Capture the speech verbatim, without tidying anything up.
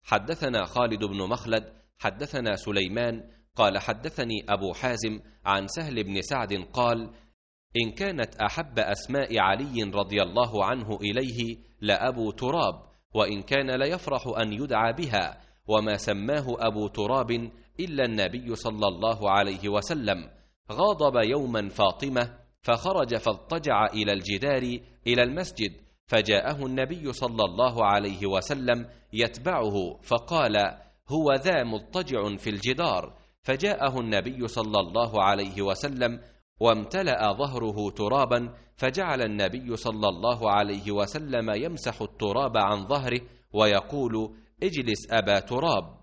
حدثنا خالد بن مخلد حدثنا سليمان قال حدثني أبو حازم عن سهل بن سعد قال: إن كانت أحب أسماء علي رضي الله عنه إليه لأبو تراب، وإن كان ليفرح أن يدعى بها، وما سماه أبو تراب إلا النبي صلى الله عليه وسلم. غاضب يوما فاطمة فخرج فاضطجع إلى الجدار إلى المسجد، فجاءه النبي صلى الله عليه وسلم يتبعه فقال: هو ذا مضطجع في الجدار. فجاءه النبي صلى الله عليه وسلم وامتلأ ظهره ترابا، فجعل النبي صلى الله عليه وسلم يمسح التراب عن ظهره ويقول: اجلس أبا تراب.